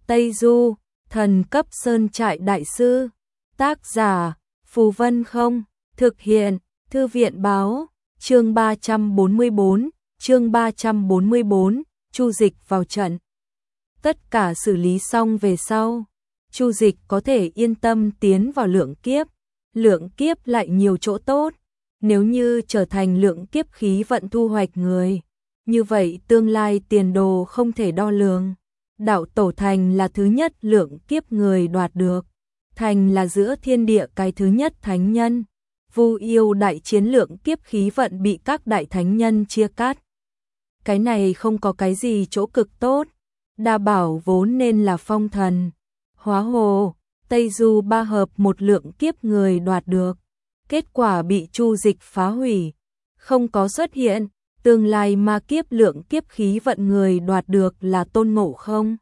Tây Du, thần cấp sơn trại đại sư. Tác giả, Phù Vân Không. Thực hiện, Thư viện báo. Chương 344, chương 344, Chu Dịch vào trận. Tất cả xử lý xong về sau, Chu Dịch có thể yên tâm tiến vào lượng kiếp. Lượng kiếp lại nhiều chỗ tốt, nếu như trở thành lượng kiếp khí vận thu hoạch người, như vậy tương lai tiền đồ không thể đo lường. Đạo tổ thành là thứ nhất lượng kiếp người đoạt được, thành là giữa thiên địa cái thứ nhất thánh nhân. Vu yêu đại chiến lượng kiếp khí vận bị các đại thánh nhân chia cắt. Cái này không có cái gì chỗ cực tốt. Đa bảo vốn nên là phong thần, hóa hồ, Tây Du ba hợp một lượng kiếp người đoạt được. Kết quả bị Chu Dịch phá hủy, không có xuất hiện. Tương lai ma kiếp lượng kiếp khí vận người đoạt được là Tôn Ngộ Không.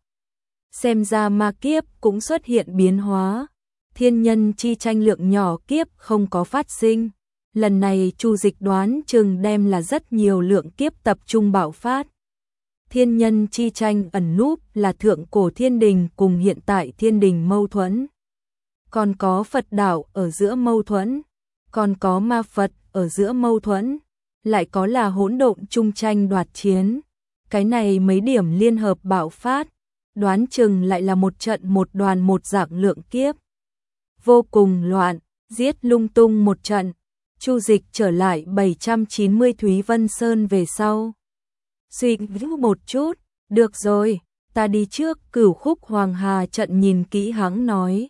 Xem ra ma kiếp cũng xuất hiện biến hóa. Thiên nhân chi tranh lượng nhỏ kiếp không có phát sinh. Lần này Chu Dịch đoán chừng đem là rất nhiều lượng kiếp tập trung bạo phát. Thiên nhân chi tranh ẩn núp là thượng cổ thiên đình cùng hiện tại thiên đình mâu thuẫn. Còn có Phật đạo ở giữa mâu thuẫn. Còn có ma Phật ở giữa mâu thuẫn. Lại có là hỗn độn chung tranh đoạt chiến. Cái này mấy điểm liên hợp bạo phát. Đoán chừng lại là một trận một đoàn một dạng lượng kiếp. Vô cùng loạn, giết lung tung một trận. Chu Dịch trở lại 790 Thúy Vân Sơn về sau. Suy nghĩ một chút, được rồi, ta đi trước. Cửu Khúc Hoàng Hà trận nhìn kỹ hắn nói.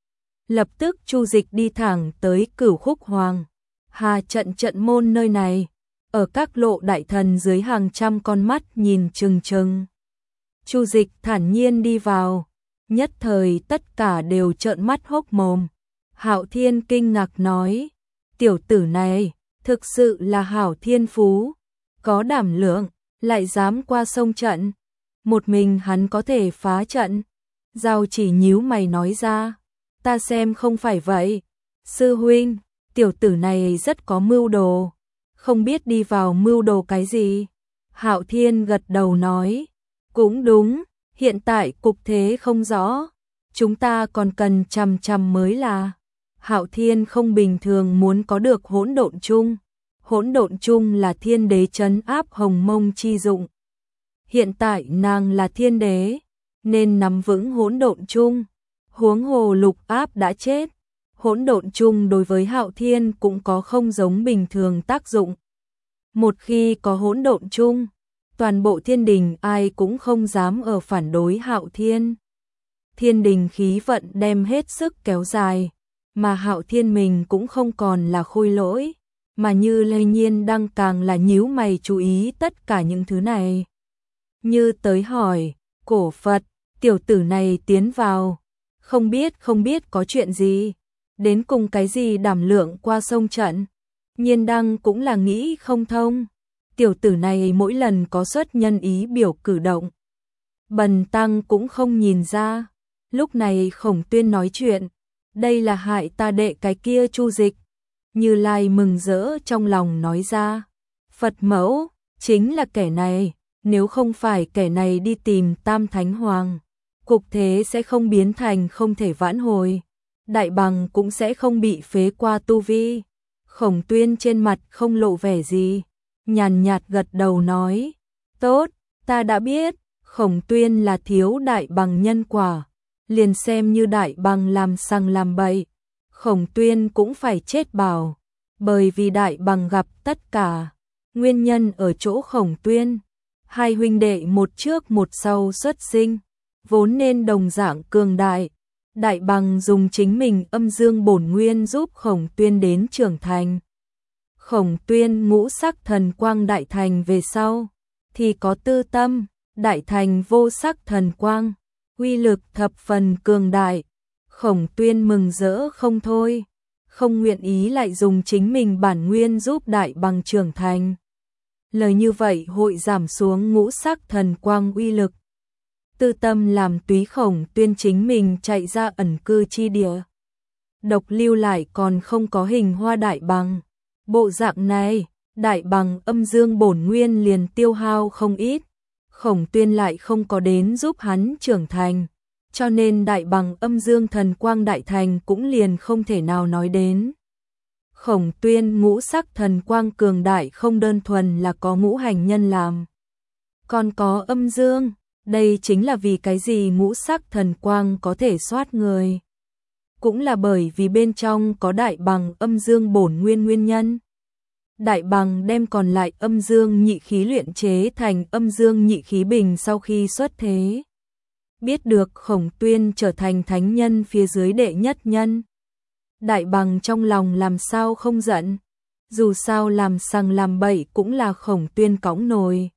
Lập tức Chu Dịch đi thẳng tới Cửu Khúc Hoàng Hà trận trận môn nơi này. Ở các lộ đại thần dưới hàng trăm con mắt nhìn chừng chừng. Chu Dịch thản nhiên đi vào, nhất thời tất cả đều trợn mắt hốc mồm. Hạo Thiên kinh ngạc nói, tiểu tử này thực sự là hảo thiên phú, có đảm lượng, lại dám qua sông trận. Một mình hắn có thể phá trận. Giao Chỉ nhíu mày nói ra, ta xem không phải vậy. Sư huynh, tiểu tử này rất có mưu đồ, không biết đi vào mưu đồ cái gì. Hạo Thiên gật đầu nói, cũng đúng, hiện tại cục thế không rõ, chúng ta còn cần chằm chằm mới là. Hạo Thiên không bình thường muốn có được hỗn độn chung. Hỗn độn chung là thiên đế trấn áp Hồng Mông chi dụng. Hiện tại nàng là thiên đế, nên nắm vững hỗn độn chung. Huống hồ Lục Áp đã chết, hỗn độn chung đối với Hạo Thiên cũng có không giống bình thường tác dụng. Một khi có hỗn độn chung, toàn bộ thiên đình ai cũng không dám ở phản đối Hạo Thiên. Thiên đình khí vận đem hết sức kéo dài, mà Hạo Thiên mình cũng không còn là khôi lỗi, mà Như Lê Nhiên đang càng là nhíu mày chú ý tất cả những thứ này. Như tới hỏi, cổ Phật, tiểu tử này tiến vào, không biết có chuyện gì, đến cùng cái gì đảm lượng qua sông trận. Nhiên Đăng cũng là nghĩ không thông, tiểu tử này mỗi lần có xuất nhân ý biểu cử động. Bần tăng cũng không nhìn ra. Lúc này Khổng Tuyên nói chuyện, đây là hại ta đệ cái kia Chu Dịch. Như Lai mừng rỡ trong lòng nói ra, Phật mẫu, chính là kẻ này, nếu không phải kẻ này đi tìm Tam Thánh Hoàng, cục thế sẽ không biến thành không thể vãn hồi, Đại Bằng cũng sẽ không bị phế qua tu vi. Khổng Tuyên trên mặt không lộ vẻ gì, nhàn nhạt gật đầu nói, tốt, ta đã biết. Khổng Tuyên là thiếu Đại Bằng nhân quả, liền xem như Đại Bằng làm sằng làm bậy, Khổng Tuyên cũng phải chết bảo, bởi vì Đại Bằng gặp tất cả. Nguyên nhân ở chỗ Khổng Tuyên, hai huynh đệ một trước một sau xuất sinh, vốn nên đồng dạng cường đại. Đại Bằng dùng chính mình âm dương bổn nguyên giúp Khổng Tuyên đến trưởng thành. Khổng Tuyên ngũ sắc thần quang đại thành về sau, thì có tư tâm, đại thành vô sắc thần quang, uy lực thập phần cường đại. Khổng Tuyên mừng rỡ không thôi, không nguyện ý lại dùng chính mình bản nguyên giúp Đại Bằng trưởng thành. Lời như vậy hội giảm xuống ngũ sắc thần quang uy lực. Tư tâm làm túy Khổng Tuyên chính mình chạy ra ẩn cư chi địa. Độc lưu lại còn không có hình hoa Đại Bằng. Bộ dạng này, Đại Bằng âm dương bổn nguyên liền tiêu hao không ít. Khổng Tuyên lại không có đến giúp hắn trưởng thành, cho nên đại bằng âm dương thần quang đại thành cũng liền không thể nào nói đến. Khổng Tuyên ngũ sắc thần quang cường đại không đơn thuần là có ngũ hành nhân làm, còn có âm dương, đây chính là vì cái gì ngũ sắc thần quang có thể soát người. Cũng là bởi vì bên trong có đại bằng âm dương bổn nguyên nhân. Đại bằng đem còn lại âm dương nhị khí luyện chế thành âm dương nhị khí bình sau khi xuất thế. Biết được Khổng Tuyên trở thành thánh nhân phía dưới đệ nhất nhân. Đại bằng trong lòng làm sao không giận, dù sao làm sằng làm bậy cũng là Khổng Tuyên cõng nồi.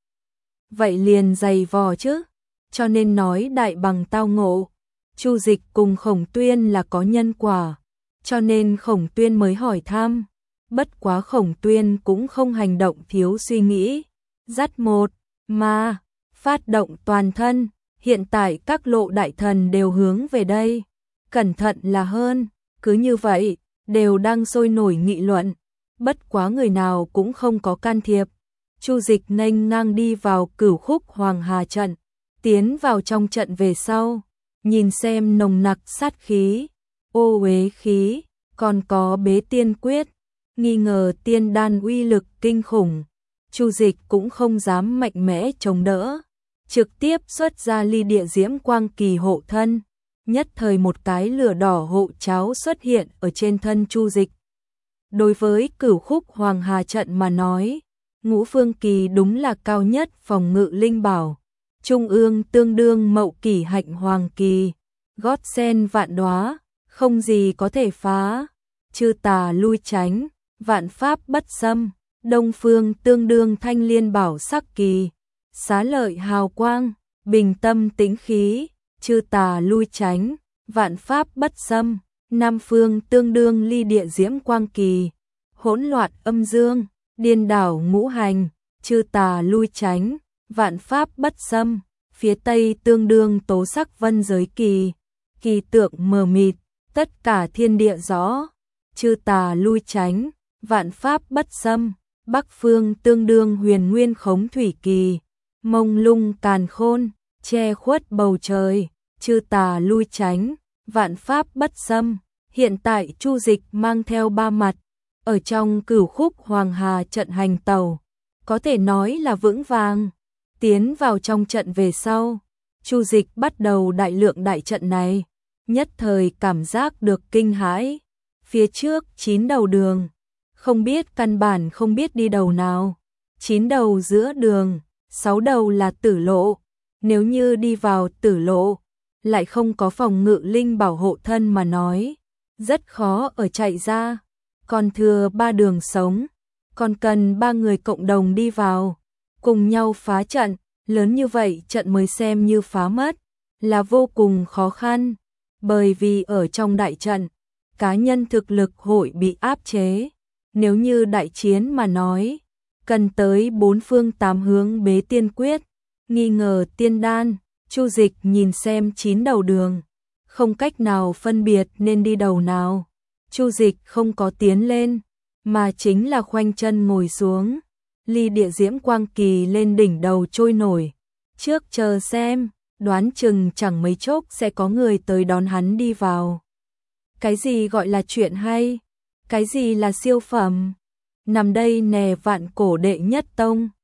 Vậy liền dày vò chứ, cho nên nói đại bằng tao ngộ. Chu Dịch cùng Khổng Tuyên là có nhân quả, cho nên Khổng Tuyên mới hỏi thăm. Bất quá Khổng Tuyên cũng không hành động thiếu suy nghĩ, dắt một mà phát động toàn thân. Hiện tại các lộ đại thần đều hướng về đây, cẩn thận là hơn. Cứ như vậy, đều đang sôi nổi nghị luận, bất quá người nào cũng không có can thiệp. Chu Dịch nghênh ngang đi vào Cửu Khúc Hoàng Hà trận, tiến vào trong trận về sau, nhìn xem nồng nặc sát khí, ô uế khí, còn có bế tiên quyết, nghi ngờ tiên đan uy lực kinh khủng. Chu Dịch cũng không dám mạnh mẽ chống đỡ, trực tiếp xuất ra ly địa diễm quang kỳ hộ thân. Nhất thời một cái lửa đỏ hộ cháo xuất hiện ở trên thân Chu Dịch. Đối với Cửu Khúc Hoàng Hà trận mà nói, ngũ phương kỳ đúng là cao nhất phòng ngự linh bảo. Trung ương tương đương mậu kỳ hạnh hoàng kỳ, gót sen vạn đóa, không gì có thể phá. Chư tà lui tránh, vạn pháp bất xâm. Đông phương tương đương thanh liên bảo sắc kỳ, xá lợi hào quang, bình tâm tĩnh khí. Chư tà lui tránh, vạn pháp bất xâm. Nam phương tương đương ly địa diễm quang kỳ, hỗn loạn âm dương, điên đảo ngũ hành. Chư tà lui tránh, vạn pháp bất xâm. Phía tây tương đương tố sắc vân giới kỳ, kỳ tượng mờ mịt, tất cả thiên địa rõ. Chư tà lui tránh, vạn pháp bất xâm. Bắc phương tương đương huyền nguyên khống thủy kỳ, mông lung càn khôn, che khuất bầu trời. Chư tà lui tránh, vạn pháp bất xâm. Hiện tại Chu Dịch mang theo ba mặt, ở trong Cửu Khúc Hoàng Hà trận hành tàu, có thể nói là vững vàng. Tiến vào trong trận về sau, Chu Dịch bắt đầu đại lượng đại trận này, nhất thời cảm giác được kinh hãi. Phía trước 9 đầu đường, không biết căn bản không biết đi đầu nào. 9 đầu giữa đường, 6 đầu là tử lộ. Nếu như đi vào tử lộ, lại không có phòng ngự linh bảo hộ thân mà nói, rất khó ở chạy ra. Còn thừa 3 đường sống, còn cần 3 người cộng đồng đi vào, cùng nhau phá trận. Lớn như vậy trận mới xem như phá mất, là vô cùng khó khăn. Bởi vì ở trong đại trận, cá nhân thực lực hội bị áp chế. Nếu như đại chiến mà nói, cần tới 4 phương 8 hướng bế tiên quyết, nghi ngờ tiên đan. Chu Dịch nhìn xem 9 đầu đường, không cách nào phân biệt nên đi đầu nào. Chu Dịch không có tiến lên, mà chính là khoanh chân ngồi xuống. Ly địa diễm quang kỳ lên đỉnh đầu trôi nổi. Trước chờ xem, đoán chừng chẳng mấy chốc sẽ có người tới đón hắn đi vào. Cái gì gọi là chuyện hay? Cái gì là siêu phẩm? Nằm đây nè vạn cổ đệ nhất tông.